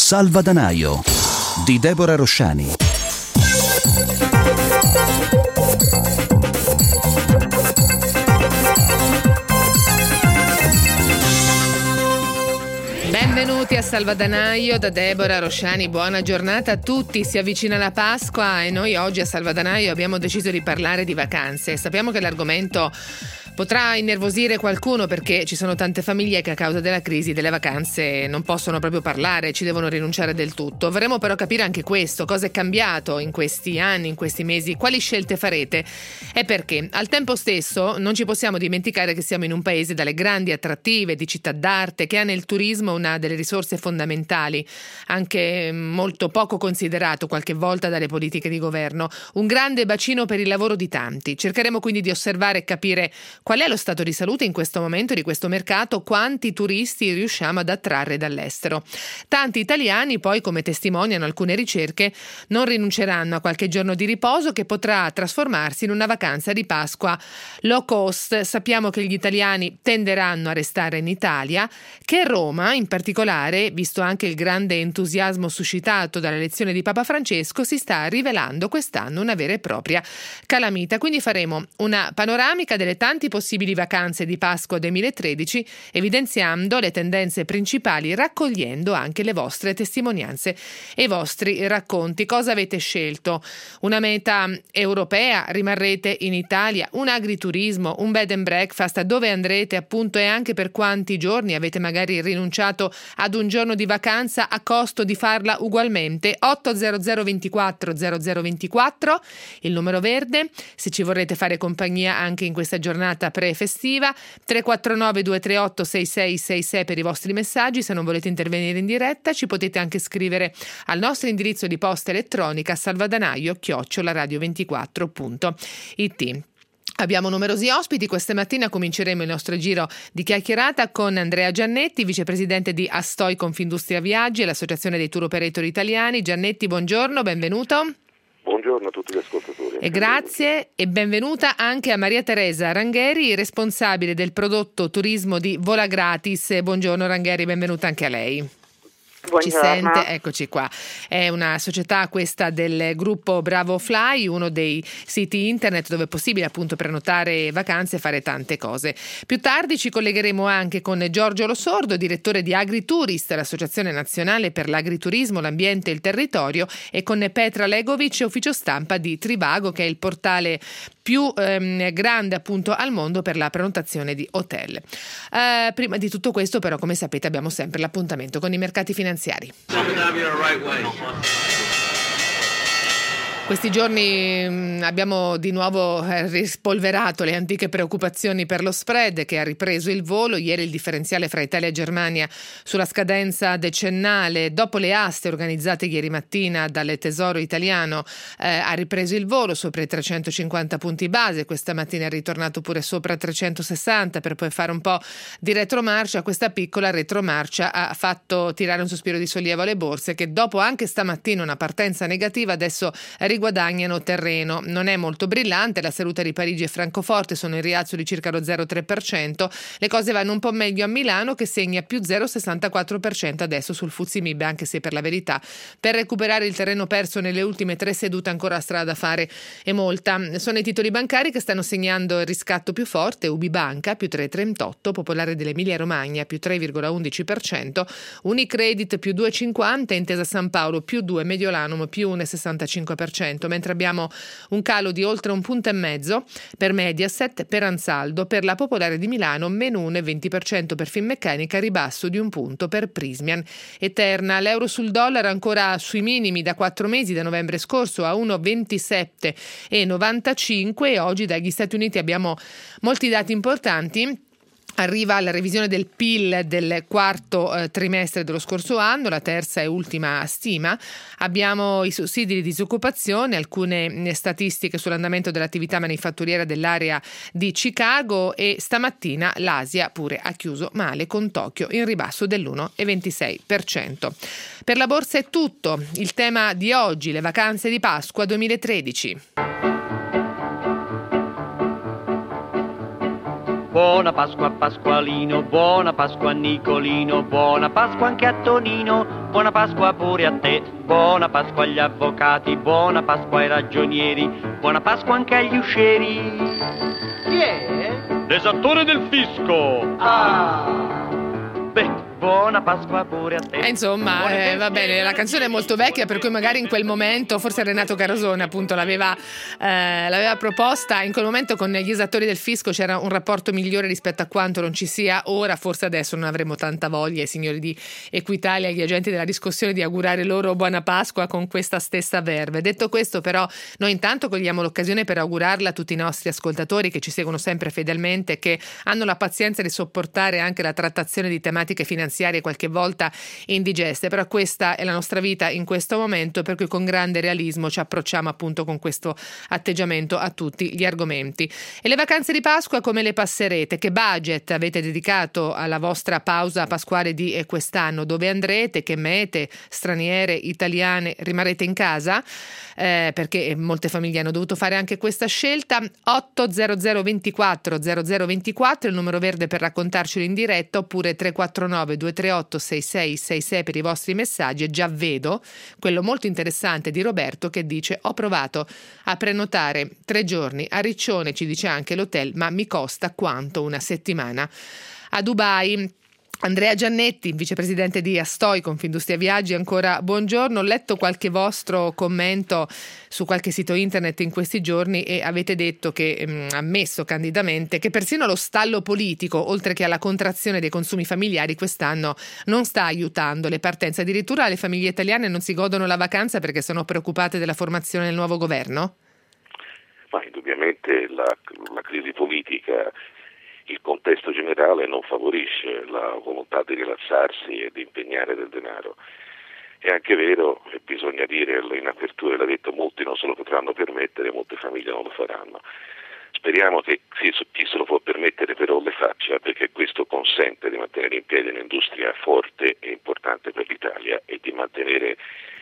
Salvadanaio di Deborah Rosciani. Benvenuti a Salvadanaio da Deborah Rosciani, buona giornata a tutti. Si avvicina la Pasqua e noi oggi a Salvadanaio abbiamo deciso di parlare di vacanze. Sappiamo che l'argomento potrà innervosire qualcuno perché ci sono tante famiglie che a causa della crisi delle vacanze non possono proprio parlare, ci devono rinunciare del tutto. Vorremmo però capire anche questo, cosa è cambiato in questi anni, in questi mesi, quali scelte farete e perché. Al tempo stesso non ci possiamo dimenticare che siamo in un paese dalle grandi attrattive di città d'arte, che ha nel turismo una delle risorse fondamentali, anche molto poco considerato qualche volta dalle politiche di governo, un grande bacino per il lavoro di tanti. Cercheremo quindi di osservare e capire qual è lo stato di salute in questo momento di questo mercato, quanti turisti riusciamo ad attrarre dall'estero. Tanti italiani poi, come testimoniano alcune ricerche, non rinunceranno a qualche giorno di riposo che potrà trasformarsi in una vacanza di Pasqua low cost. Sappiamo che gli italiani tenderanno a restare in Italia, che Roma in particolare, visto anche il grande entusiasmo suscitato dall'elezione di Papa Francesco, si sta rivelando quest'anno una vera e propria calamita. Quindi faremo una panoramica delle tanti possibili vacanze di Pasqua 2013, evidenziando le tendenze principali, raccogliendo anche le vostre testimonianze e i vostri racconti. Cosa avete scelto? Una meta europea? Rimarrete in Italia? Un agriturismo? Un bed and breakfast? Dove andrete appunto e anche per quanti giorni? Avete magari rinunciato ad un giorno di vacanza a costo di farla ugualmente? 800 24 0024, il numero verde, se ci vorrete fare compagnia anche in questa giornata pre-festiva. 349 238 6666 per i vostri messaggi. Se non volete intervenire in diretta ci potete anche scrivere al nostro indirizzo di posta elettronica salvadanaio@radio24.it. Abbiamo numerosi ospiti. Questa mattina cominceremo il nostro giro di chiacchierata con Andrea Giannetti, vicepresidente di Astoi Confindustria Viaggi e l'Associazione dei Tour Operator Italiani. Giannetti, buongiorno, benvenuto. Buongiorno a tutti gli ascoltatori. E grazie e benvenuta anche a Maria Teresa Rangheri, responsabile del prodotto turismo di Volagratis. Buongiorno Rangheri, benvenuta anche a lei. Buongiorno. Ci sente? Eccoci qua. È una società questa del gruppo Bravo Fly, uno dei siti internet dove è possibile appunto prenotare vacanze e fare tante cose. Più tardi ci collegheremo anche con Giorgio Lo Sordo, direttore di Agritourist, l'Associazione Nazionale per l'Agriturismo, l'Ambiente e il Territorio, e con Petra Legovic, ufficio stampa di Trivago, che è il portale più grande appunto al mondo per la prenotazione di hotel. Prima di tutto questo però, come sapete, abbiamo sempre l'appuntamento con i mercati finanziari. Questi giorni abbiamo di nuovo rispolverato le antiche preoccupazioni per lo spread, che ha ripreso il volo. Ieri il differenziale fra Italia e Germania sulla scadenza decennale, dopo le aste organizzate ieri mattina dal Tesoro italiano, ha ripreso il volo sopra i 350 punti base. Questa mattina è ritornato pure sopra 360 per poi fare un po' di retromarcia. Questa piccola retromarcia ha fatto tirare un sospiro di sollievo alle borse, che dopo anche stamattina una partenza negativa adesso riguadagnano terreno. Non è molto brillante, la salute di Parigi e Francoforte sono in rialzo di circa lo 0,3%, le cose vanno un po' meglio a Milano, che segna più 0,64% adesso sul FTSE MIB, anche se per la verità per recuperare il terreno perso nelle ultime 3 sedute ancora strada da fare e molta. Sono i titoli bancari che stanno segnando il riscatto più forte: Ubibanca più 3,38%, Popolare dell'Emilia Romagna più 3,11%, Unicredit più 2,50%, Intesa San Paolo più 2%, Mediolanum più 1,65%. Mentre abbiamo un calo di oltre 1,5 punti per Mediaset, per Ansaldo, per la Popolare di Milano meno 1,20% per Finmeccanica, ribasso di 1 punto per Prysmian e Terna. L'euro sul dollaro ancora sui minimi da 4 mesi, da novembre scorso, a 1,27,95, e oggi dagli Stati Uniti abbiamo molti dati importanti. Arriva la revisione del PIL del quarto trimestre dello scorso anno, la terza e ultima stima. Abbiamo i sussidi di disoccupazione, alcune statistiche sull'andamento dell'attività manifatturiera dell'area di Chicago, e stamattina l'Asia pure ha chiuso male, con Tokyo in ribasso dell'1,26%. Per la borsa è tutto. Il tema di oggi: le vacanze di Pasqua 2013. Buona Pasqua a Pasqualino, buona Pasqua a Nicolino, buona Pasqua anche a Tonino, buona Pasqua pure a te, buona Pasqua agli avvocati, buona Pasqua ai ragionieri, buona Pasqua anche agli uscieri. Chi è? L'esattore del fisco. Ah! Beh, buona Pasqua pure a te. Insomma, va bene, la canzone è molto vecchia, per cui magari in quel momento, forse Renato Carosone appunto l'aveva proposta, in quel momento con gli esattori del fisco c'era un rapporto migliore rispetto a quanto non ci sia ora, forse adesso non avremo tanta voglia, i signori di Equitalia, gli agenti della riscossione, di augurare loro buona Pasqua con questa stessa verve. Detto questo, però, noi intanto cogliamo l'occasione per augurarla a tutti i nostri ascoltatori che ci seguono sempre fedelmente, che hanno la pazienza di sopportare anche la trattazione di tematiche finanziarie qualche volta indigeste, però questa è la nostra vita in questo momento, per cui con grande realismo ci approcciamo appunto con questo atteggiamento a tutti gli argomenti. E le vacanze di Pasqua come le passerete? Che budget avete dedicato alla vostra pausa pasquale di quest'anno? Dove andrete? Che mete straniere, italiane rimarrete in casa? Perché molte famiglie hanno dovuto fare anche questa scelta. 800 24 0024 il numero verde per raccontarcelo in diretta, oppure 349 238 6666 per i vostri messaggi. E già vedo quello molto interessante di Roberto che dice: ho provato a prenotare 3 giorni a Riccione, ci dice anche l'hotel, ma mi costa quanto una settimana a Dubai. Andrea Giannetti, vicepresidente di Astoi, Confindustria Viaggi, ancora buongiorno. Ho letto qualche vostro commento su qualche sito internet in questi giorni e avete detto che, ammesso candidamente, che persino lo stallo politico, oltre che alla contrazione dei consumi familiari, quest'anno non sta aiutando le partenze. Addirittura le famiglie italiane non si godono la vacanza perché sono preoccupate della formazione del nuovo governo? Ma indubbiamente la crisi politica, il contesto generale non favorisce la volontà di rilassarsi e di impegnare del denaro. È anche vero, e bisogna dire in apertura, l'ha detto, molti non se lo potranno permettere, molte famiglie non lo faranno. Speriamo che chi se lo può permettere però le faccia, perché questo consente di mantenere in piedi un'industria forte e importante per l'Italia e di mantenere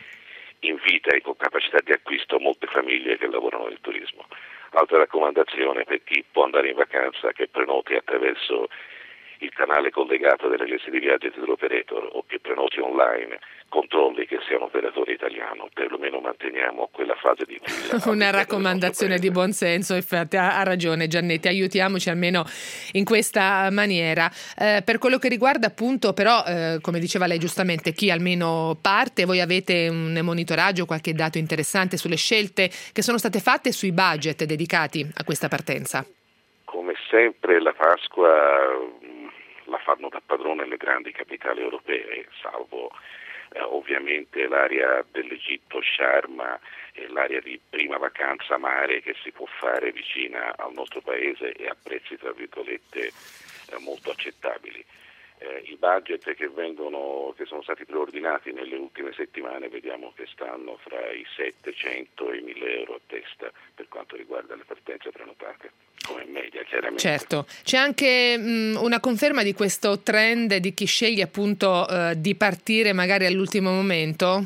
in vita e con capacità di acquisto molte famiglie che lavorano nel turismo. Altra raccomandazione per chi può andare in vacanza: che prenoti attraverso il canale collegato dell'agenzia di viaggio e tour operator, o che prenoti online, controlli che sia un operatore italiano, perlomeno manteniamo quella fase di una raccomandazione di buon senso. Infatti ha ragione Giannetti, aiutiamoci almeno in questa maniera. Per quello che riguarda appunto però, come diceva lei giustamente, chi almeno parte, voi avete un monitoraggio, qualche dato interessante sulle scelte che sono state fatte, sui budget dedicati a questa partenza? Come sempre la Pasqua la fanno da padrone le grandi capitali europee, salvo ovviamente l'area dell'Egitto, Sharm, e l'area di prima vacanza mare che si può fare vicina al nostro paese e a prezzi tra virgolette molto accettabili. I budget che sono stati preordinati nelle ultime settimane vediamo che stanno fra i 700 e i 1.000 euro a testa per quanto riguarda le partenze prenotate, come media chiaramente. Certo, c'è anche una conferma di questo trend di chi sceglie appunto di partire magari all'ultimo momento?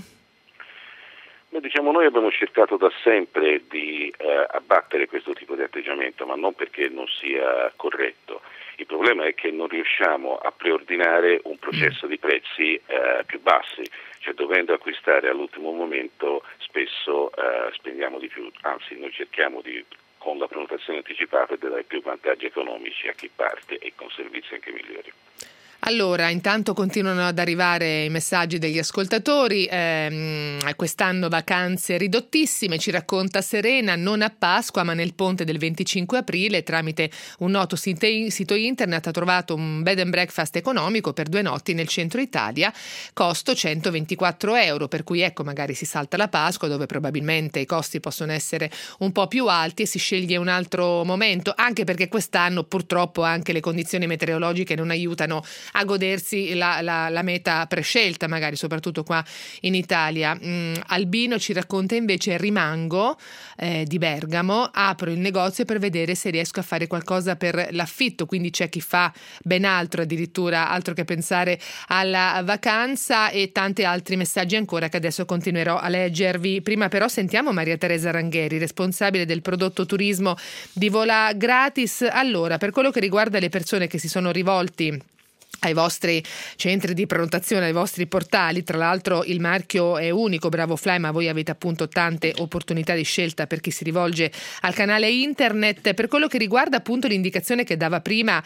Noi abbiamo cercato da sempre di abbattere questo tipo di atteggiamento, ma non perché non sia corretto. Il problema è che non riusciamo a preordinare un processo di prezzi più bassi, cioè dovendo acquistare all'ultimo momento spesso spendiamo di più, anzi noi cerchiamo con la prenotazione anticipata di dare più vantaggi economici a chi parte e con servizi anche migliori. Allora, intanto continuano ad arrivare i messaggi degli ascoltatori. Quest'anno vacanze ridottissime, ci racconta Serena, non a Pasqua ma nel ponte del 25 aprile. Tramite un noto sito internet ha trovato un bed and breakfast economico per 2 notti nel centro Italia, costo 124 euro, per cui ecco, magari si salta la Pasqua dove probabilmente i costi possono essere un po' più alti e si sceglie un altro momento, anche perché quest'anno purtroppo anche le condizioni meteorologiche non aiutano a godersi la meta prescelta, magari soprattutto qua in Italia. Albino ci racconta invece: rimango di Bergamo, apro il negozio per vedere se riesco a fare qualcosa per l'affitto, quindi c'è chi fa ben altro, addirittura altro che pensare alla vacanza, e tanti altri messaggi ancora che adesso continuerò a leggervi. Prima però sentiamo Maria Teresa Rangheri, responsabile del prodotto turismo di Vola Gratis. Allora, per quello che riguarda le persone che si sono rivolti ai vostri centri di prenotazione, ai vostri portali, tra l'altro il marchio è unico, Bravo Fly, ma voi avete appunto tante opportunità di scelta per chi si rivolge al canale internet. Per quello che riguarda appunto l'indicazione che dava prima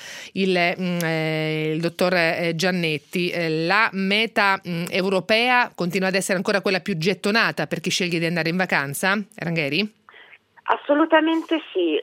il dottor Giannetti, la meta europea continua ad essere ancora quella più gettonata per chi sceglie di andare in vacanza? Rangheri? Assolutamente sì,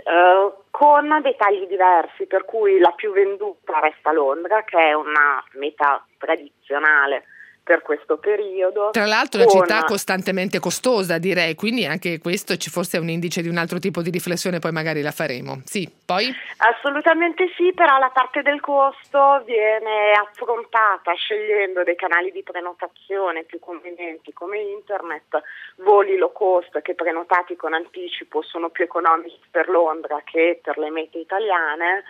con dettagli diversi, per cui la più venduta resta Londra, che è una meta tradizionale per questo periodo. Tra l'altro una città costantemente costosa, direi, quindi anche questo ci forse è un indice di un altro tipo di riflessione, poi magari la faremo. Sì, poi? Assolutamente sì, però la parte del costo viene affrontata scegliendo dei canali di prenotazione più convenienti come internet, voli low cost che prenotati con anticipo sono più economici per Londra che per le mete italiane,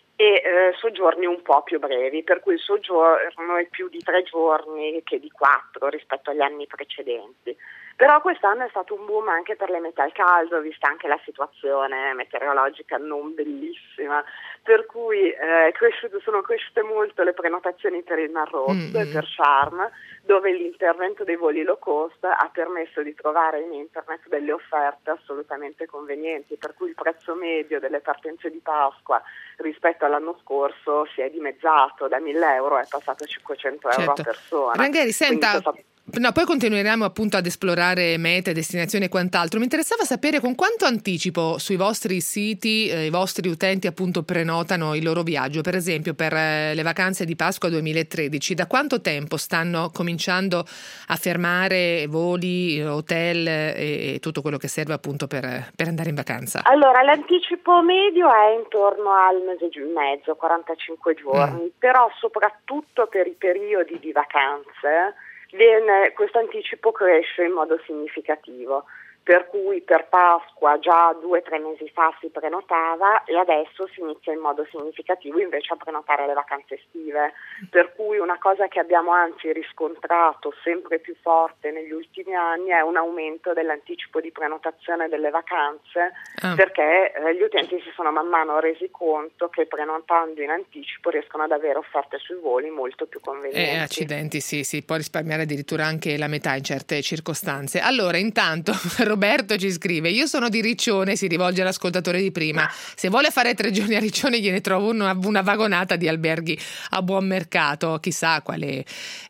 e soggiorni un po' più brevi, per cui il soggiorno è più di 3 giorni che di 4 rispetto agli anni precedenti. Però quest'anno è stato un boom anche per le mete al caldo, vista anche la situazione meteorologica non bellissima, per cui sono cresciute molto le prenotazioni per il Mar Rosso e per Sharm, dove l'intervento dei voli low cost ha permesso di trovare in internet delle offerte assolutamente convenienti, per cui il prezzo medio delle partenze di Pasqua rispetto all'anno scorso si è dimezzato, da 1.000 euro è passato a 500 euro a persona. Rangheri, senta, no, poi continueremo appunto ad esplorare mete, destinazioni e quant'altro. Mi interessava sapere con quanto anticipo sui vostri siti i vostri utenti appunto prenotano il loro viaggio, per esempio per le vacanze di Pasqua 2013. Da quanto tempo stanno cominciando a fermare voli, hotel e tutto quello che serve appunto per andare in vacanza? Allora, l'anticipo medio è intorno al mese e mezzo, 45 giorni, però soprattutto per i periodi di vacanze questo anticipo cresce in modo significativo, per cui per Pasqua già 2 o 3 mesi fa si prenotava e adesso si inizia in modo significativo invece a prenotare le vacanze estive, per cui una cosa che abbiamo anzi riscontrato sempre più forte negli ultimi anni è un aumento dell'anticipo di prenotazione delle vacanze, perché gli utenti si sono man mano resi conto che prenotando in anticipo riescono ad avere offerte sui voli molto più convenienti. Accidenti, sì, si può risparmiare addirittura anche la metà in certe circostanze. Allora, intanto Roberto ci scrive: io sono di Riccione, si rivolge all'ascoltatore di prima, se vuole fare 3 giorni a Riccione gliene trovo una vagonata di alberghi a buon mercato. Chissà quale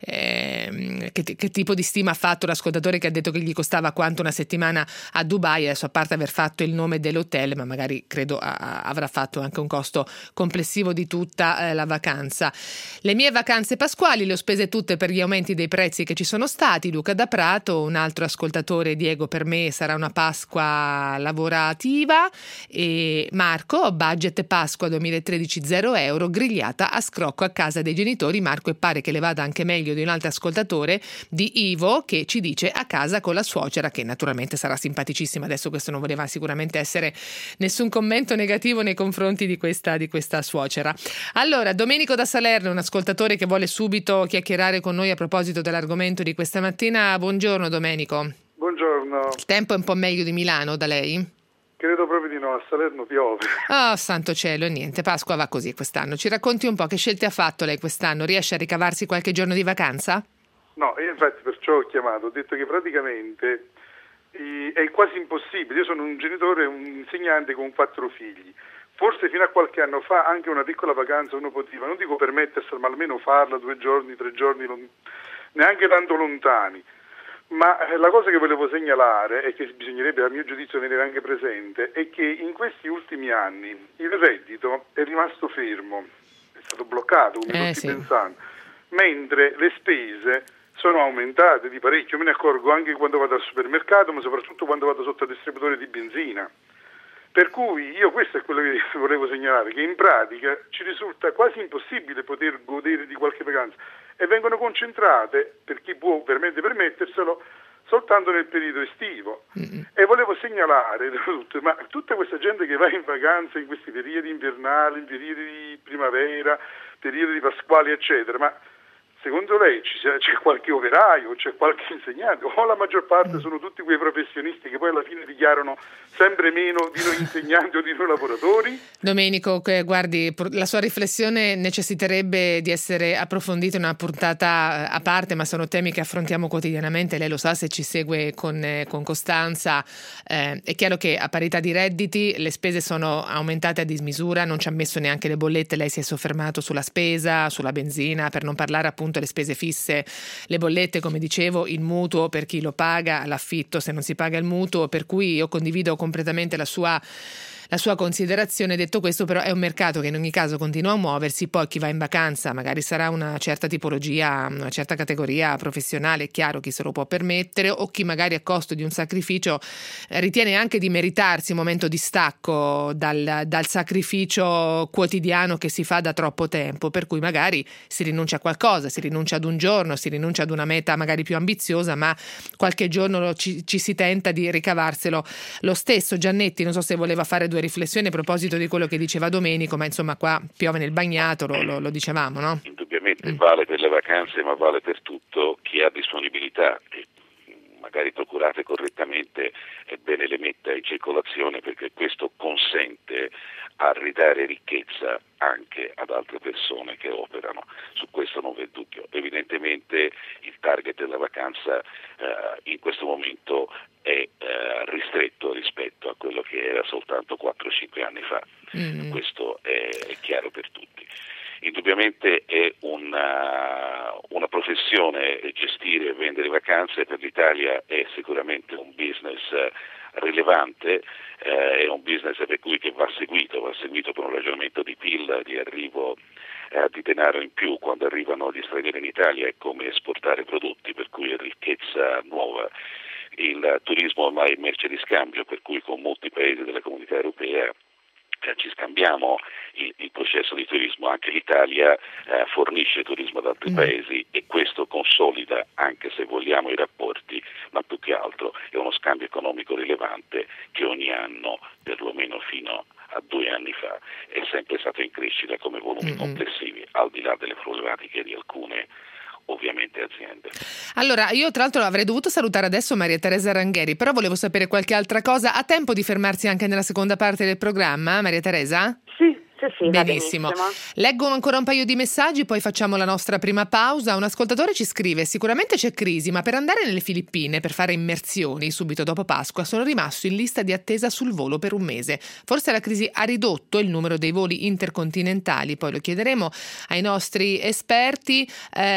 che tipo di stima ha fatto l'ascoltatore che ha detto che gli costava quanto una settimana a Dubai. Adesso, a parte aver fatto il nome dell'hotel, ma magari credo avrà fatto anche un costo complessivo di tutta la vacanza. Le mie vacanze pasquali le ho spese tutte per gli aumenti dei prezzi che ci sono stati. Luca da Prato, un altro ascoltatore: Diego, per me sarà una Pasqua lavorativa. E Marco, budget Pasqua 2013 €, grigliata a scrocco a casa dei genitori. Marco, e pare che le vada anche meglio di un altro ascoltatore, di Ivo, che ci dice a casa con la suocera, che naturalmente sarà simpaticissima. Adesso questo non voleva sicuramente essere nessun commento negativo nei confronti di questa suocera. Allora, Domenico da Salerno, un ascoltatore che vuole subito chiacchierare con noi a proposito dell'argomento di questa mattina. Buongiorno Domenico. Buongiorno. Il tempo è un po' meglio di Milano da lei? Credo proprio di no, a Salerno piove. Oh, santo cielo, niente, Pasqua va così quest'anno. Ci racconti un po' che scelte ha fatto lei quest'anno? Riesce a ricavarsi qualche giorno di vacanza? No, io infatti perciò ho chiamato, ho detto che praticamente è quasi impossibile. Io sono un genitore, un insegnante con 4 figli. Forse fino a qualche anno fa anche una piccola vacanza uno poteva, non dico permettersela, ma almeno farla 2 giorni, 3 giorni, neanche tanto lontani. Ma la cosa che volevo segnalare e che bisognerebbe a mio giudizio tenere anche presente è che in questi ultimi anni il reddito è rimasto fermo, è stato bloccato, come tutti pensando, mentre le spese sono aumentate di parecchio. Me ne accorgo anche quando vado al supermercato, ma soprattutto quando vado sotto al distributore di benzina. Per cui io questo è quello che volevo segnalare, che in pratica ci risulta quasi impossibile poter godere di qualche vacanza e vengono concentrate, per chi può veramente permetterselo, soltanto nel periodo estivo. E volevo segnalare ma tutta questa gente che va in vacanza in questi periodi invernali, in periodi di primavera, periodi pasquali eccetera, ma secondo lei c'è qualche operaio, c'è qualche insegnante o la maggior parte sono tutti quei professionisti che poi alla fine dichiarano sempre meno di noi insegnanti o di noi lavoratori? Domenico, guardi, la sua riflessione necessiterebbe di essere approfondita in una puntata a parte, ma sono temi che affrontiamo quotidianamente, lei lo sa se ci segue con costanza. È chiaro che a parità di redditi le spese sono aumentate a dismisura, non ci ha messo neanche le bollette, lei si è soffermato sulla spesa, sulla benzina, per non parlare appunto le spese fisse, le bollette, come dicevo, il mutuo per chi lo paga, l'affitto se non si paga il mutuo, per cui io condivido completamente la sua considerazione. Detto questo, però, è un mercato che in ogni caso continua a muoversi. Poi chi va in vacanza magari sarà una certa tipologia, una certa categoria professionale, è chiaro, chi se lo può permettere, o chi magari a costo di un sacrificio ritiene anche di meritarsi un momento di stacco dal sacrificio quotidiano che si fa da troppo tempo, per cui magari si rinuncia a qualcosa, si rinuncia ad un giorno, si rinuncia ad una meta magari più ambiziosa, ma qualche giorno ci si tenta di ricavarselo lo stesso. Giannetti, non so se voleva fare due riflessioni a proposito di quello che diceva Domenico, ma insomma qua piove nel bagnato, lo dicevamo, no? Indubbiamente vale per le vacanze, ma vale per tutto. Chi ha disponibilità e magari procurate correttamente è bene le metta in circolazione, perché questo consente a ridare ricchezza anche ad altre persone che operano. Su questo non v'è dubbio. Evidentemente il target della vacanza in questo momento è ristretto rispetto a quello che era soltanto 4-5 anni fa. Questo è chiaro per tutti. Indubbiamente è una professione gestire e vendere vacanze. Per l'Italia è sicuramente un business rilevante, è un business per cui che va seguito per un ragionamento di PIL, di arrivo di denaro in più quando arrivano gli stranieri in Italia, è come esportare prodotti, per cui è ricchezza nuova. Il turismo ormai è merce di scambio, per cui con molti paesi della comunità europea ci scambiamo il processo di turismo. Anche l'Italia fornisce turismo ad altri paesi e questo consolida, anche se vogliamo, i rapporti, ma più che altro è uno scambio economico rilevante che ogni anno, perlomeno fino a 2 anni fa, è sempre stato in crescita come volumi complessivi, al di là delle problematiche di alcune ovviamente aziende. Allora, io tra l'altro avrei dovuto salutare adesso Maria Teresa Rangheri, però volevo sapere qualche altra cosa. Ha tempo di fermarsi anche nella seconda parte del programma, Maria Teresa? Sì, benissimo. Leggo ancora un paio di messaggi, poi facciamo la nostra prima pausa. Un ascoltatore ci scrive: sicuramente c'è crisi, ma per andare nelle Filippine per fare immersioni subito dopo Pasqua sono rimasto in lista di attesa sul volo per un mese. Forse la crisi ha ridotto il numero dei voli intercontinentali, poi lo chiederemo ai nostri esperti,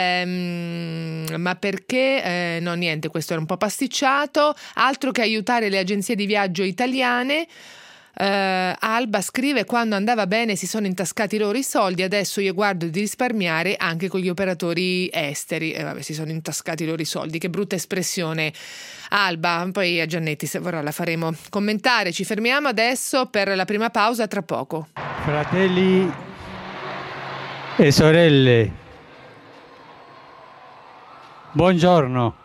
ma perché? No, niente, questo era un po' pasticciato. Altro che aiutare le agenzie di viaggio italiane. Alba scrive: quando andava bene si sono intascati loro i soldi, adesso io guardo di risparmiare anche con gli operatori esteri. Si sono intascati loro i soldi, che brutta espressione, Alba. Poi a Giannetti, se vorrà, la faremo commentare. Ci fermiamo adesso per la prima pausa, tra poco. Fratelli e sorelle, buongiorno.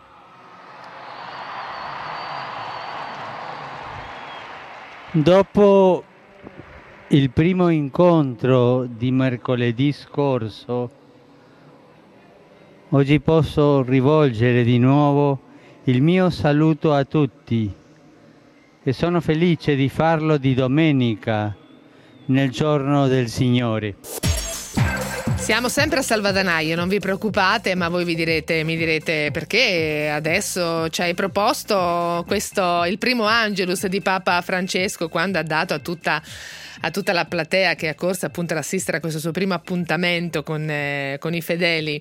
Dopo il primo incontro di mercoledì scorso, oggi posso rivolgere di nuovo il mio saluto a tutti e sono felice di farlo di domenica, nel giorno del Signore. Siamo sempre a Salvadanaio, non vi preoccupate, ma voi mi direte perché adesso ci hai proposto questo, il primo Angelus di Papa Francesco, quando ha dato a tutta a tutta la platea che è accorsa appunto ad assistere a questo suo primo appuntamento con i fedeli,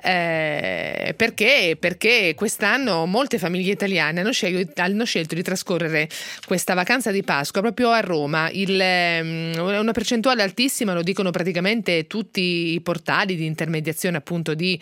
perché quest'anno molte famiglie italiane hanno scelto di trascorrere questa vacanza di Pasqua proprio a Roma. Una percentuale altissima, lo dicono praticamente tutti i portali di intermediazione appunto di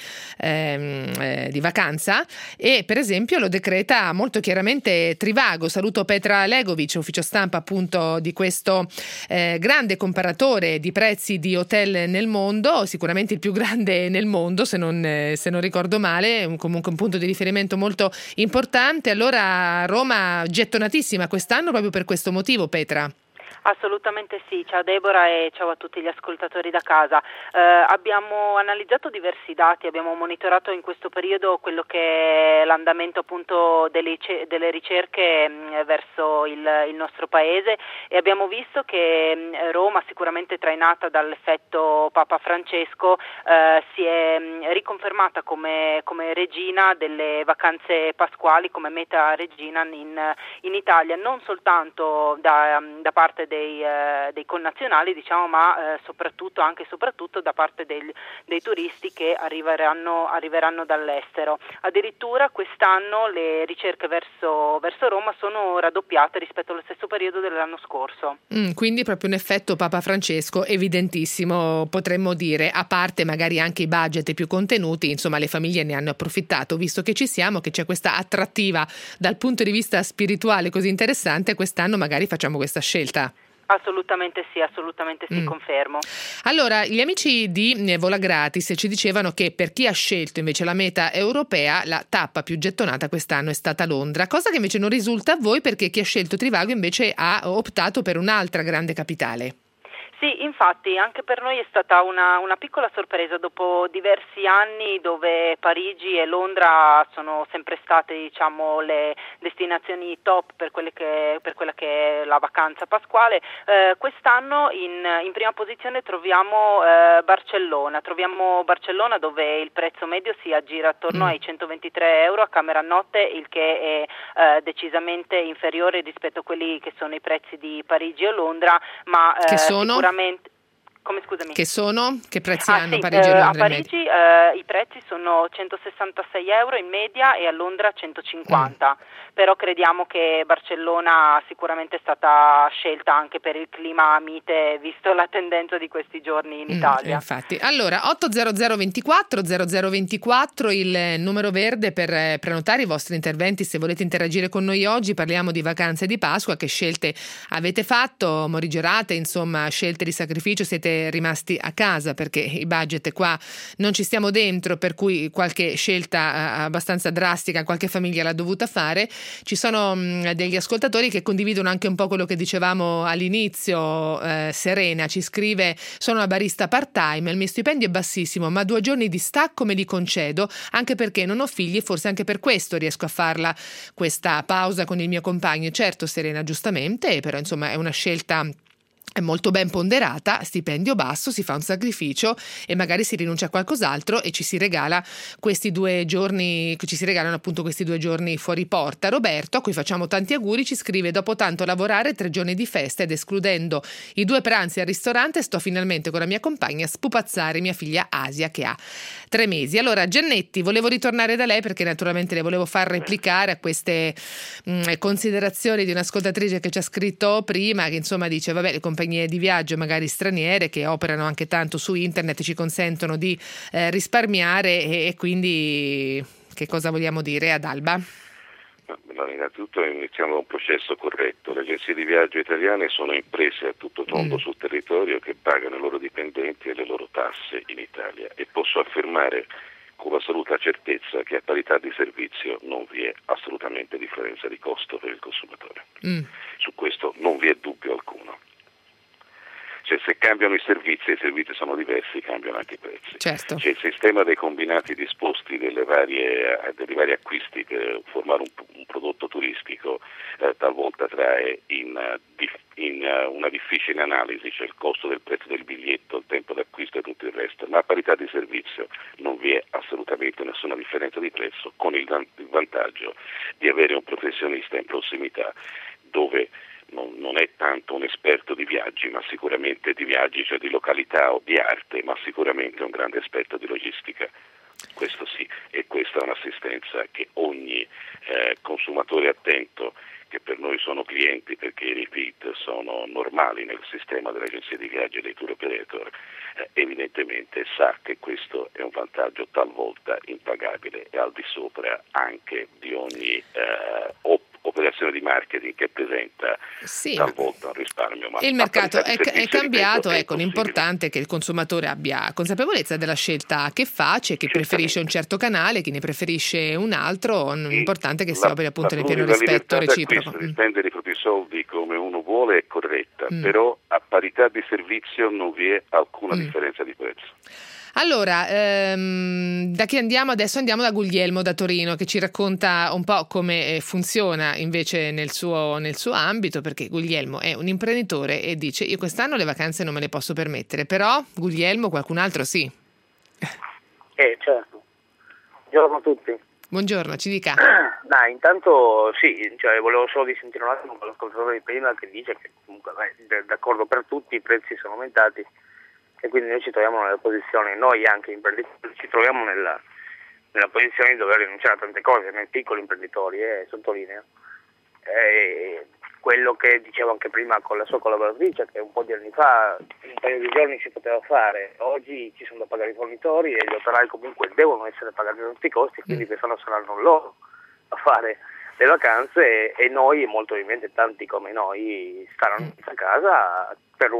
vacanza, e per esempio lo decreta molto chiaramente Trivago. Saluto Petra Legovic, ufficio stampa appunto di questo grande comparatore di prezzi di hotel nel mondo, sicuramente il più grande nel mondo se non ricordo male, comunque un punto di riferimento molto importante. Allora Roma gettonatissima quest'anno proprio per questo motivo, Petra. Assolutamente sì, ciao Deborah e ciao a tutti gli ascoltatori da casa. Abbiamo analizzato diversi dati, abbiamo monitorato in questo periodo quello che è l'andamento appunto delle ricerche verso il nostro paese, e abbiamo visto che Roma, sicuramente trainata dall'effetto Papa Francesco, si è riconfermata come regina delle vacanze pasquali, come meta regina in Italia, non soltanto da parte dei connazionali, diciamo, ma soprattutto da parte dei turisti che arriveranno dall'estero. Addirittura quest'anno le ricerche verso Roma sono raddoppiate rispetto allo stesso periodo dell'anno scorso. Quindi proprio un effetto Papa Francesco evidentissimo, potremmo dire, a parte magari anche i budget più contenuti, insomma le famiglie ne hanno approfittato, visto che ci siamo, che c'è questa attrattiva dal punto di vista spirituale così interessante, quest'anno magari facciamo questa scelta. Assolutamente sì, confermo. Allora, gli amici di Vola Gratis ci dicevano che per chi ha scelto invece la meta europea, la tappa più gettonata quest'anno è stata Londra, cosa che invece non risulta a voi, perché chi ha scelto Trivago invece ha optato per un'altra grande capitale. Sì, infatti anche per noi è stata una piccola sorpresa dopo diversi anni dove Parigi e Londra sono sempre state, diciamo, le destinazioni top per quella che è la vacanza pasquale. Quest'anno in prima posizione troviamo Barcellona dove il prezzo medio si aggira attorno ai 123 euro a camera a notte, il che è decisamente inferiore rispetto a quelli che sono i prezzi di Parigi e Londra, ma che sono? Sicuramente. Come, scusami? Che sono? Che prezzi hanno Parigi e Londra? A Parigi i prezzi sono 166 euro in media e a Londra 150, però crediamo che Barcellona sicuramente è stata scelta anche per il clima mite, visto la tendenza di questi giorni in Italia. Infatti. Allora, 800 24 0024 il numero verde per prenotare i vostri interventi. Se volete interagire con noi oggi, parliamo di vacanze di Pasqua, che scelte avete fatto, morigerate, insomma, scelte di sacrificio, siete rimasti a casa perché i budget qua non ci stiamo dentro, per cui qualche scelta abbastanza drastica qualche famiglia l'ha dovuta fare. Ci sono degli ascoltatori che condividono anche un po' quello che dicevamo all'inizio. Serena ci scrive: sono una barista part-time, il mio stipendio è bassissimo, ma 2 giorni di stacco me li concedo, anche perché non ho figli e forse anche per questo riesco a farla questa pausa con il mio compagno. Certo Serena, giustamente, però insomma è una scelta è molto ben ponderata, stipendio basso, si fa un sacrificio e magari si rinuncia a qualcos'altro e ci si regala questi 2 giorni, ci si regalano appunto questi 2 giorni fuori porta. Roberto, a cui facciamo tanti auguri, ci scrive: dopo tanto lavorare, 3 giorni di festa ed escludendo i 2 pranzi al ristorante, sto finalmente con la mia compagna a spupazzare mia figlia Asia che ha 3 mesi. Allora Giannetti, volevo ritornare da lei perché naturalmente le volevo far replicare a queste considerazioni di un'ascoltatrice che ci ha scritto prima, che insomma dice vabbè, le compagnie di viaggio magari straniere che operano anche tanto su internet ci consentono di risparmiare e quindi che cosa vogliamo dire ad Alba? Innanzitutto iniziamo da un processo corretto. Le agenzie di viaggio italiane sono imprese a tutto tondo sul territorio che pagano i loro dipendenti e le loro tasse in Italia, e posso affermare con assoluta certezza che a parità di servizio non vi è assolutamente differenza di costo per il consumatore. Su questo non vi è dubbio alcuno. Cioè, se cambiano i servizi sono diversi, cambiano anche i prezzi. Certo. C'è il sistema dei combinati disposti dei vari acquisti per formare un prodotto turistico, talvolta trae in una difficile analisi, cioè il costo del prezzo del biglietto, il tempo d'acquisto e tutto il resto, ma a parità di servizio non vi è assolutamente nessuna differenza di prezzo, con il vantaggio di avere un professionista in prossimità, dove, come dicevo prima, il costo del prezzo del biglietto, il tempo d'acquisto e tutto il resto, ma a parità di servizio non vi è assolutamente nessuna differenza di prezzo. Con il vantaggio di avere un professionista in prossimità, dove, come dicevo prima, il costo del prezzo del biglietto, il tempo d'acquisto e tutto il resto, ma a parità di servizio non vi è assolutamente nessuna differenza di prezzo. non è tanto un esperto di viaggi, ma sicuramente di viaggi, cioè di località o di arte, ma sicuramente un grande esperto di logistica. Questo sì, e questa è un'assistenza che ogni consumatore attento, che per noi sono clienti perché i repeat sono normali nel sistema delle agenzie di viaggio e dei tour operator, evidentemente sa che questo è un vantaggio talvolta impagabile e al di sopra anche di ogni operazione di marketing che presenta talvolta un risparmio. Ma il mercato è cambiato, l'importante è che il consumatore abbia consapevolezza della scelta che fa, c'è chi preferisce un certo canale, chi ne preferisce un altro, l'importante è che si operi appunto nel pieno rispetto reciproco. Di spendere i propri soldi come uno vuole è corretta, però a parità di servizio non vi è alcuna differenza di prezzo. Allora, da chi andiamo adesso? Andiamo da Guglielmo da Torino, che ci racconta un po' come funziona invece nel suo ambito, perché Guglielmo è un imprenditore e dice: io quest'anno le vacanze non me le posso permettere, però Guglielmo qualcun altro sì. Certo. Buongiorno a tutti. Buongiorno, ci dica. Intanto sì, volevo solo sentire un attimo con l'ascoltatore di prima che dice che comunque d'accordo per tutti, i prezzi sono aumentati e quindi noi ci troviamo nella posizione, noi anche imprenditori ci troviamo nella posizione di dover rinunciare a tante cose, noi piccoli imprenditori, sottolineo. Quello che dicevo anche prima con la sua collaboratrice, che un po' di anni fa, in un paio di giorni si poteva fare, oggi ci sono da pagare i fornitori e gli operai comunque devono essere pagati tutti i costi, quindi quest'anno saranno loro a fare le vacanze e noi, molto probabilmente tanti come noi, staranno a casa per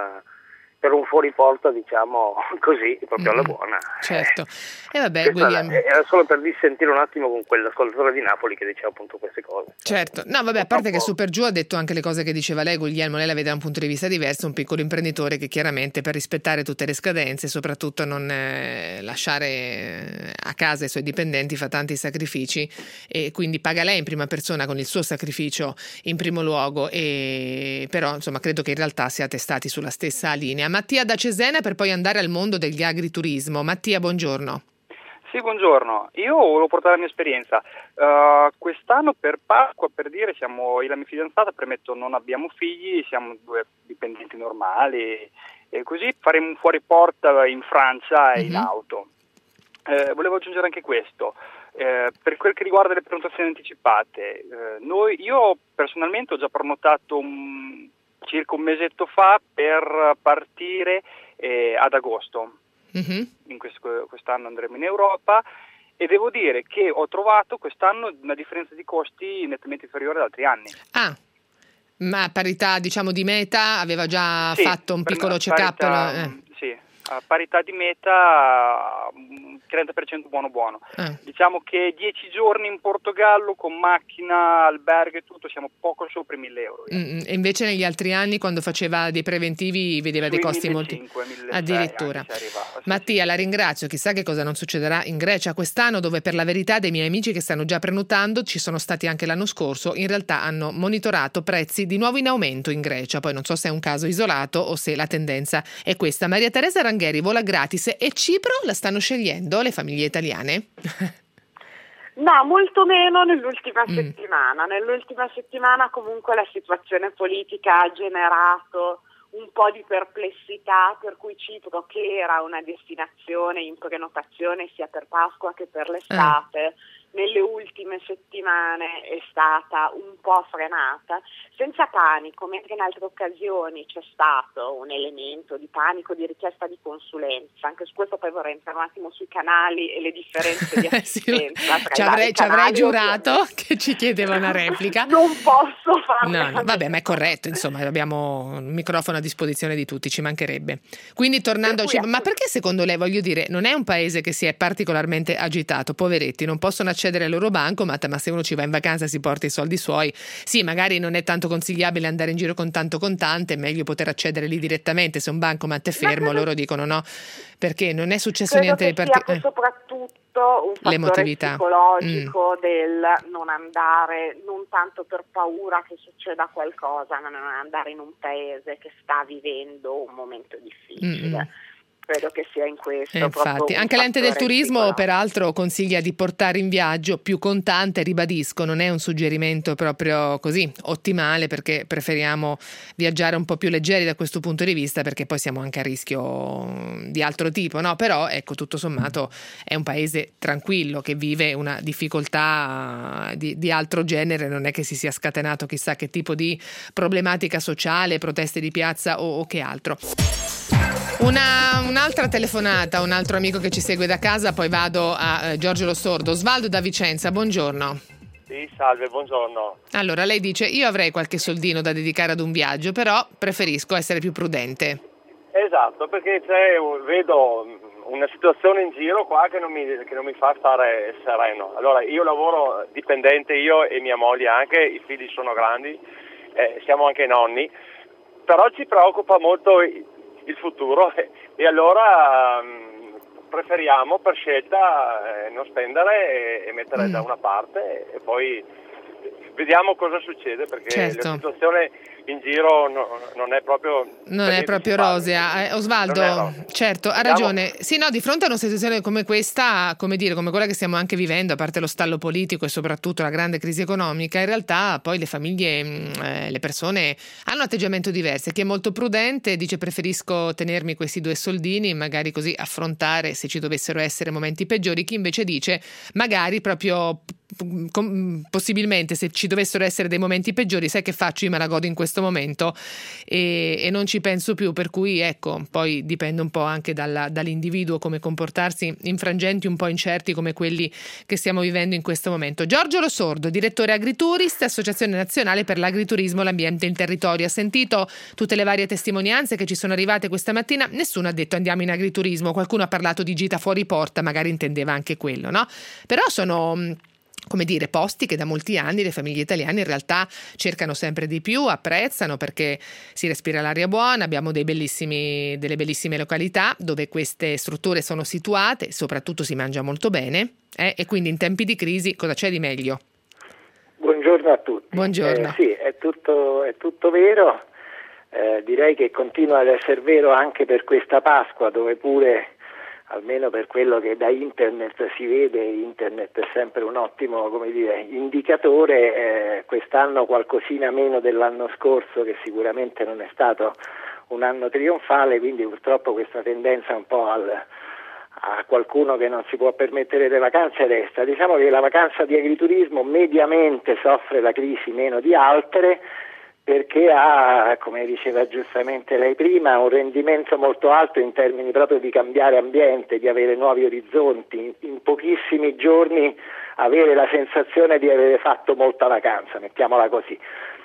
un fuori porta, diciamo così, proprio alla buona. Certo. E vabbè, Guglielmo. Era solo per dissentire un attimo con quell'ascoltatore di Napoli che diceva appunto queste cose. Certo. No, vabbè, a parte che su per giù ha detto anche le cose che diceva lei, Guglielmo, lei la vede da un punto di vista diverso, un piccolo imprenditore che chiaramente per rispettare tutte le scadenze, soprattutto non lasciare a casa i suoi dipendenti, fa tanti sacrifici e quindi paga lei in prima persona con il suo sacrificio in primo luogo, e però insomma credo che in realtà siate stati sulla stessa linea. Mattia da Cesena per poi andare al mondo degli agriturismo. Mattia, buongiorno. Sì, buongiorno. Io volevo portare la mia esperienza. Quest'anno per Pasqua, per dire, io e la mia fidanzata, premetto, non abbiamo figli, siamo due dipendenti normali e così faremo un fuori porta in Francia in auto. Volevo aggiungere anche questo. Per quel che riguarda le prenotazioni anticipate, io personalmente ho già prenotato circa un mesetto fa per partire ad agosto. In quest'anno andremo in Europa e devo dire che ho trovato quest'anno una differenza di costi nettamente inferiore ad altri anni. Ma a parità diciamo di meta aveva già fatto un piccolo check-up? Sì, a parità di meta 30% buono. Diciamo che 10 giorni in Portogallo con macchina, albergo e tutto siamo poco sopra i 1.000 euro. E invece negli altri anni quando faceva dei preventivi vedeva dei costi molto addirittura. Mattia, la ringrazio, chissà che cosa non succederà in Grecia quest'anno, dove per la verità dei miei amici che stanno già prenotando, ci sono stati anche l'anno scorso, in realtà hanno monitorato prezzi di nuovo in aumento in Grecia, poi non so se è un caso isolato o se la tendenza è questa. Maria Teresa Rangheri vola gratis e Cipro la stanno scegliendo le famiglie italiane? No, molto meno nell'ultima settimana. Nell'ultima settimana comunque la situazione politica ha generato un po' di perplessità, per cui Cipro, che era una destinazione in prenotazione sia per Pasqua che per l'estate, nelle ultime settimane è stata un po' frenata, senza panico, mentre in altre occasioni c'è stato un elemento di panico, di richiesta di consulenza. Anche su questo poi vorrei entrare un attimo sui canali e le differenze di assistenza. Ci avrei giurato che ci chiedeva una replica. Non posso farlo. No, vabbè, ma è corretto, insomma, abbiamo un microfono a disposizione di tutti, ci mancherebbe. Quindi tornando ma perché secondo lei, voglio dire, non è un paese che si è particolarmente agitato, poveretti, non possono accedere al loro bancomat, ma se uno ci va in vacanza si porta i soldi suoi. Sì, magari non è tanto consigliabile andare in giro con tanto contante, è meglio poter accedere lì direttamente. Se un bancomat è fermo, loro dicono no, perché non è successo niente di particolare. Soprattutto un fattore psicologico del non andare, non tanto per paura che succeda qualcosa, ma non andare in un paese che sta vivendo un momento difficile. Credo che sia in questo. Infatti, anche l'ente del turismo peraltro consiglia di portare in viaggio più contante, ribadisco, non è un suggerimento proprio così ottimale, perché preferiamo viaggiare un po' più leggeri da questo punto di vista, perché poi siamo anche a rischio di altro tipo, no? Però ecco, tutto sommato è un paese tranquillo che vive una difficoltà di altro genere, non è che si sia scatenato chissà che tipo di problematica sociale, proteste di piazza o che altro. Un'altra telefonata, un altro amico che ci segue da casa, poi vado a Giorgio Lo Sordo. Osvaldo da Vicenza, buongiorno. Sì, salve, buongiorno. Allora, lei dice: io avrei qualche soldino da dedicare ad un viaggio, però preferisco essere più prudente. Esatto, perché vedo una situazione in giro qua che non mi fa stare sereno. Allora, io lavoro dipendente, io e mia moglie anche, i figli sono grandi, siamo anche nonni, però ci preoccupa molto il futuro e allora preferiamo per scelta non spendere e mettere da una parte e poi vediamo cosa succede, perché la situazione in giro non è proprio rosea. Osvaldo, certo, ha ragione. Sì, no, di fronte a una situazione come questa, come quella che stiamo anche vivendo, a parte lo stallo politico e soprattutto la grande crisi economica, in realtà poi le famiglie, le persone hanno un atteggiamento diverso. Chi è molto prudente dice: preferisco tenermi questi 2 soldini, magari così affrontare se ci dovessero essere momenti peggiori. Chi invece dice: magari proprio possibilmente se ci dovessero essere dei momenti peggiori, sai che faccio, io me la godo in questo momento e non ci penso più, per cui ecco, poi dipende un po' anche dall'individuo come comportarsi in frangenti un po' incerti come quelli che stiamo vivendo in questo momento. Giorgio Lo Sordo, direttore Agriturist, Associazione Nazionale per l'Agriturismo, l'Ambiente e il Territorio. Ha sentito tutte le varie testimonianze che ci sono arrivate questa mattina, nessuno ha detto andiamo in agriturismo, qualcuno ha parlato di gita fuori porta, magari intendeva anche quello, no? Però sono posti che da molti anni le famiglie italiane in realtà cercano sempre di più, apprezzano, perché si respira l'aria buona, abbiamo delle bellissime località dove queste strutture sono situate, soprattutto si mangia molto bene, e quindi in tempi di crisi cosa c'è di meglio? Buongiorno a tutti. Buongiorno. Sì, è tutto vero, direi che continua ad essere vero anche per questa Pasqua, dove pure, almeno per quello che da internet si vede, internet è sempre un ottimo, indicatore, quest'anno qualcosina meno dell'anno scorso, che sicuramente non è stato un anno trionfale, quindi purtroppo questa tendenza un po' a qualcuno che non si può permettere le vacanze resta. Diciamo che la vacanza di agriturismo mediamente soffre la crisi meno di altre, perché ha, come diceva giustamente lei prima, un rendimento molto alto in termini proprio di cambiare ambiente, di avere nuovi orizzonti, in pochissimi giorni avere la sensazione di avere fatto molta vacanza, mettiamola così.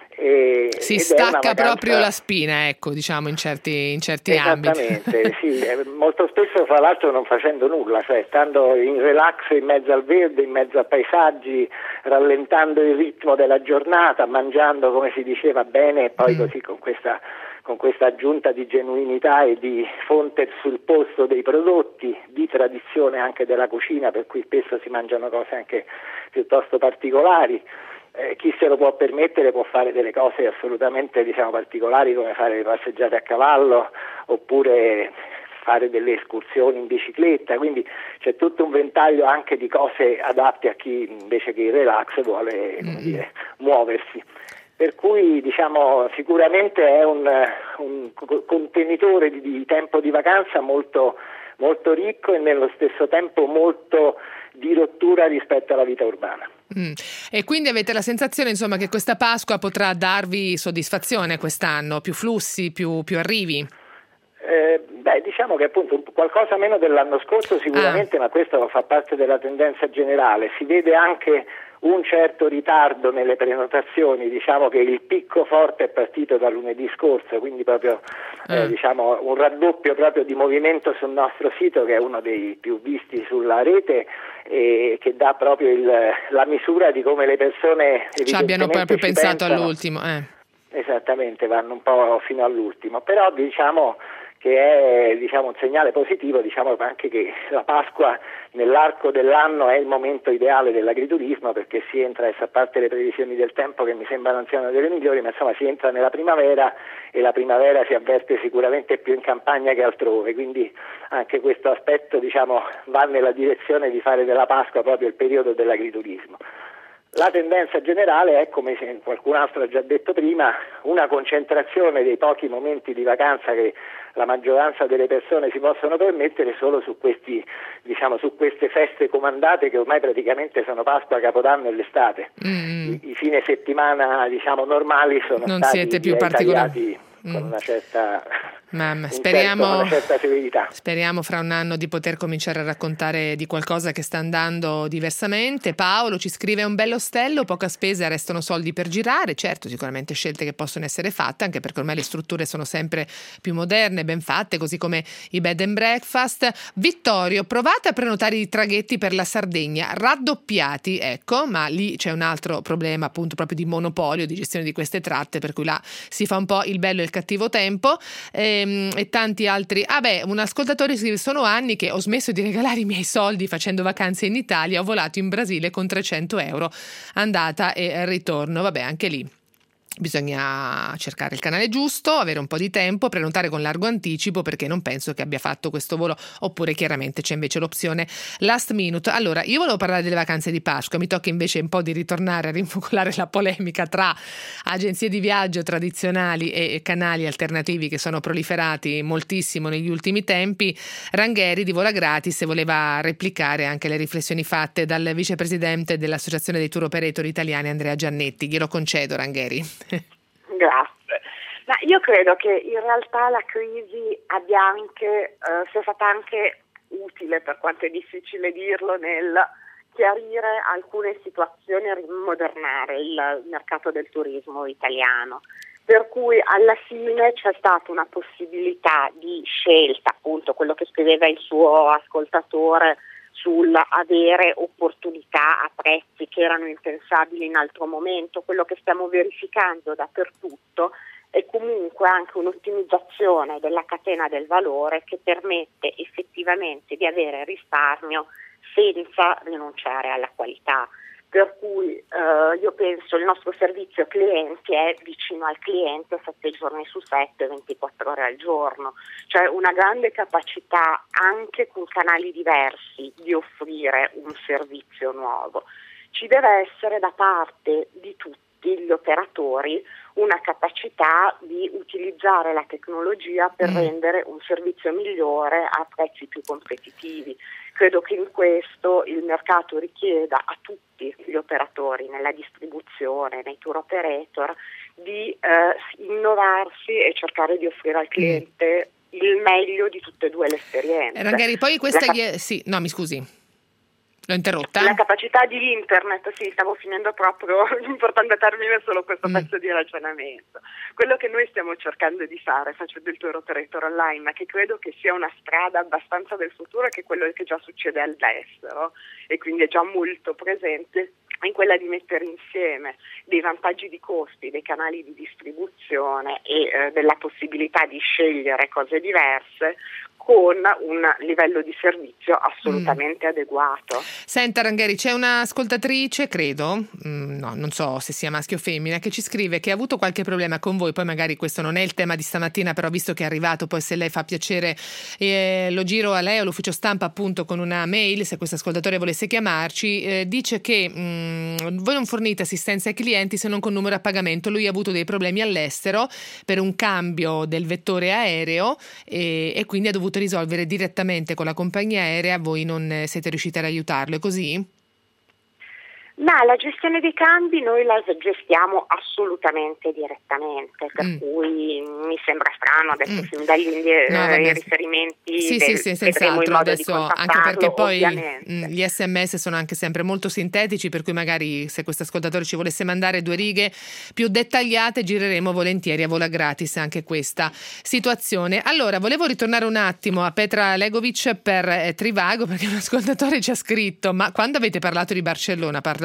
Si stacca proprio la spina, ecco, diciamo, in certi ambiti. Esattamente, sì, molto spesso fra l'altro non facendo nulla, cioè stando in relax in mezzo al verde, in mezzo a paesaggi, rallentando il ritmo della giornata, mangiando, come si diceva, bene, e poi così con questa aggiunta di genuinità e di fonte sul posto dei prodotti, di tradizione anche della cucina, per cui spesso si mangiano cose anche piuttosto particolari. Chi se lo può permettere può fare delle cose assolutamente particolari, come fare le passeggiate a cavallo oppure fare delle escursioni in bicicletta, quindi c'è tutto un ventaglio anche di cose adatte a chi invece che il relax vuole muoversi. Per cui sicuramente è un contenitore di tempo di vacanza molto, molto ricco e nello stesso tempo molto di rottura rispetto alla vita urbana. E quindi avete la sensazione, insomma, che questa Pasqua potrà darvi soddisfazione quest'anno, più flussi, più arrivi? Diciamo che appunto qualcosa meno dell'anno scorso sicuramente, ma questo fa parte della tendenza generale. Si vede anche un certo ritardo nelle prenotazioni, diciamo che il picco forte è partito da lunedì scorso, quindi proprio un raddoppio proprio di movimento sul nostro sito, che è uno dei più visti sulla rete, e che dà proprio la misura di come le persone ci abbiano proprio pensato pensano. All'ultimo. Esattamente, vanno un po' fino all'ultimo, però diciamo che è diciamo un segnale positivo, diciamo anche che la Pasqua nell'arco dell'anno è il momento ideale dell'agriturismo, perché si entra, a parte le previsioni del tempo che mi sembrano siano delle migliori, ma insomma si entra nella primavera e la primavera si avverte sicuramente più in campagna che altrove, quindi anche questo aspetto diciamo va nella direzione di fare della Pasqua proprio il periodo dell'agriturismo. La tendenza generale è, come qualcun altro ha già detto prima, una concentrazione dei pochi momenti di vacanza che la maggioranza delle persone si possono permettere solo su questi, diciamo, su queste feste comandate che ormai praticamente sono Pasqua, Capodanno e l'estate. I fine settimana, diciamo, normali sono non stati siete più particolari con una certa speriamo, una certa severità. Speriamo fra un anno di poter cominciare a raccontare di qualcosa che sta andando diversamente. Paolo ci scrive: un bello ostello, poca spesa, restano soldi per girare. Certo, sicuramente scelte che possono essere fatte, anche perché ormai le strutture sono sempre più moderne, ben fatte, così come i bed and breakfast. Vittorio: provate a prenotare i traghetti per la Sardegna raddoppiati, ecco, ma lì c'è un altro problema appunto proprio di monopolio, di gestione di queste tratte, per cui là si fa un po' il bello e il cattivo tempo. E tanti altri. Un ascoltatore scrive: sono anni che ho smesso di regalare i miei soldi facendo vacanze in Italia, ho volato in Brasile con 300 euro andata e ritorno. Anche lì bisogna cercare il canale giusto, avere un po' di tempo, prenotare con largo anticipo, perché non penso che abbia fatto questo volo, oppure chiaramente c'è invece l'opzione last minute. Allora, io volevo parlare delle vacanze di Pasqua, mi tocca invece un po' di ritornare a rinfocolare la polemica tra agenzie di viaggio tradizionali e canali alternativi che sono proliferati moltissimo negli ultimi tempi. Rangheri di Vola Gratis voleva replicare anche le riflessioni fatte dal vicepresidente dell'Associazione dei Tour Operator Italiani Andrea Giannetti. Glielo concedo, Rangheri. Grazie. Ma io credo che in realtà la crisi sia stata anche utile, per quanto è difficile dirlo, nel chiarire alcune situazioni e rimodernare il mercato del turismo italiano. Per cui alla fine c'è stata una possibilità di scelta, appunto quello che scriveva il suo ascoltatore, sul avere opportunità a prezzi che erano impensabili in altro momento. Quello che stiamo verificando dappertutto è comunque anche un'ottimizzazione della catena del valore che permette effettivamente di avere risparmio senza rinunciare alla qualità. Per cui io penso il nostro servizio clienti è vicino al cliente 7 giorni su 7, 24 ore al giorno, cioè una grande capacità anche con canali diversi di offrire un servizio nuovo. Ci deve essere da parte di tutti gli operatori una capacità di utilizzare la tecnologia per rendere un servizio migliore a prezzi più competitivi. Credo che in questo il mercato richieda a tutti gli operatori nella distribuzione, nei tour operator, di innovarsi e cercare di offrire al cliente il meglio di tutte e due le esperienze. Rangheri, poi questa mi scusi. L'ho interrotta? La capacità di internet, sì, stavo finendo proprio, importante a termine solo questo pezzo di ragionamento. Quello che noi stiamo cercando di fare facendo il tour operator online, ma che credo che sia una strada abbastanza del futuro, che è quello che già succede all'estero e quindi è già molto presente, in quella di mettere insieme dei vantaggi di costi, dei canali di distribuzione e della possibilità di scegliere cose diverse con un livello di servizio assolutamente adeguato. Senta Rangheri, c'è un'ascoltatrice, credo, non so se sia maschio o femmina, che ci scrive che ha avuto qualche problema con voi, poi magari questo non è il tema di stamattina, però visto che è arrivato, poi se lei fa piacere lo giro a lei o all'ufficio stampa appunto con una mail, se questo ascoltatore volesse chiamarci, dice che voi non fornite assistenza ai clienti se non con numero a pagamento. Lui ha avuto dei problemi all'estero per un cambio del vettore aereo e quindi ha dovuto risolvere direttamente con la compagnia aerea, voi non siete riusciti ad aiutarlo, è così? Ma la gestione dei cambi noi la gestiamo assolutamente direttamente, per cui mi sembra strano adesso fin dagli riferimenti sì, senz'altro adesso, anche perché poi gli SMS sono anche sempre molto sintetici, per cui magari se questo ascoltatore ci volesse mandare 2 righe più dettagliate gireremo volentieri a Vola Gratis anche questa situazione. Allora, volevo ritornare un attimo a Petra Legovic per Trivago, perché un ascoltatore ci ha scritto: ma quando avete parlato di Barcellona, parlate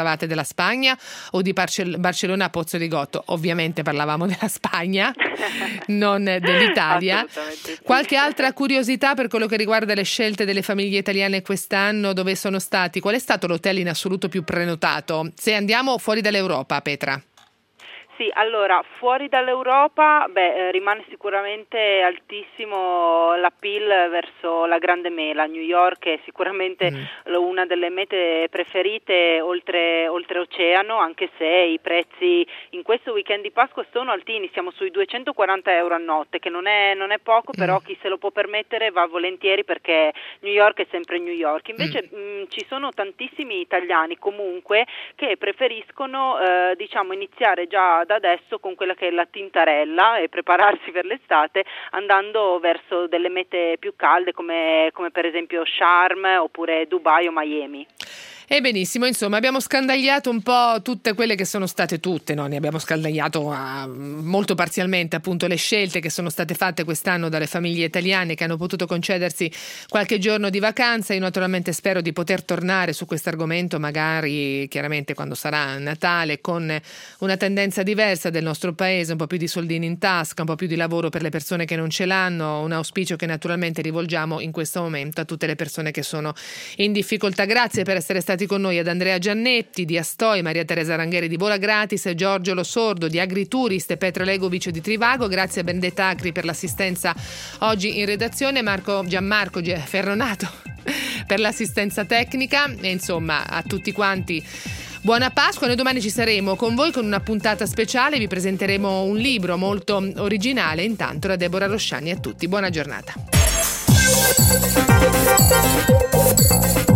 parlavate della Spagna o di Barcellona a Pozzo di Gotto? Ovviamente parlavamo della Spagna, non dell'Italia. Sì. Qualche altra curiosità per quello che riguarda le scelte delle famiglie italiane quest'anno? Dove sono stati? Qual è stato l'hotel in assoluto più prenotato? Se andiamo fuori dall'Europa, Petra. Sì, allora, fuori dall'Europa, rimane sicuramente altissimo l'appeal verso la Grande Mela. New York è sicuramente una delle mete preferite oltre oceano, anche se i prezzi in questo weekend di Pasqua sono altini, siamo sui €240 a notte, che non è poco, però chi se lo può permettere va volentieri, perché New York è sempre New York. Invece ci sono tantissimi italiani comunque che preferiscono iniziare già da adesso con quella che è la tintarella e prepararsi per l'estate, andando verso delle mete più calde come per esempio Sharm oppure Dubai o Miami. E benissimo, insomma, abbiamo scandagliato un po' tutte quelle che sono state ne abbiamo scandagliato molto parzialmente appunto le scelte che sono state fatte quest'anno dalle famiglie italiane che hanno potuto concedersi qualche giorno di vacanza. Io naturalmente spero di poter tornare su questo argomento, magari chiaramente quando sarà Natale, con una tendenza diversa del nostro paese, un po' più di soldini in tasca, un po' più di lavoro per le persone che non ce l'hanno, un auspicio che naturalmente rivolgiamo in questo momento a tutte le persone che sono in difficoltà. Grazie per essere stati con noi ad Andrea Giannetti di Astoi, Maria Teresa Rangheri di Vola Gratis, Giorgio Lo Sordo di Agritourist e Petra Legovic di Trivago. Grazie a Benedetta Acri per l'assistenza oggi in redazione, Gianmarco Ferronato per l'assistenza tecnica e insomma a tutti quanti buona Pasqua. Noi domani ci saremo con voi con una puntata speciale, vi presenteremo un libro molto originale. Intanto da Deborah Rosciani a tutti, buona giornata.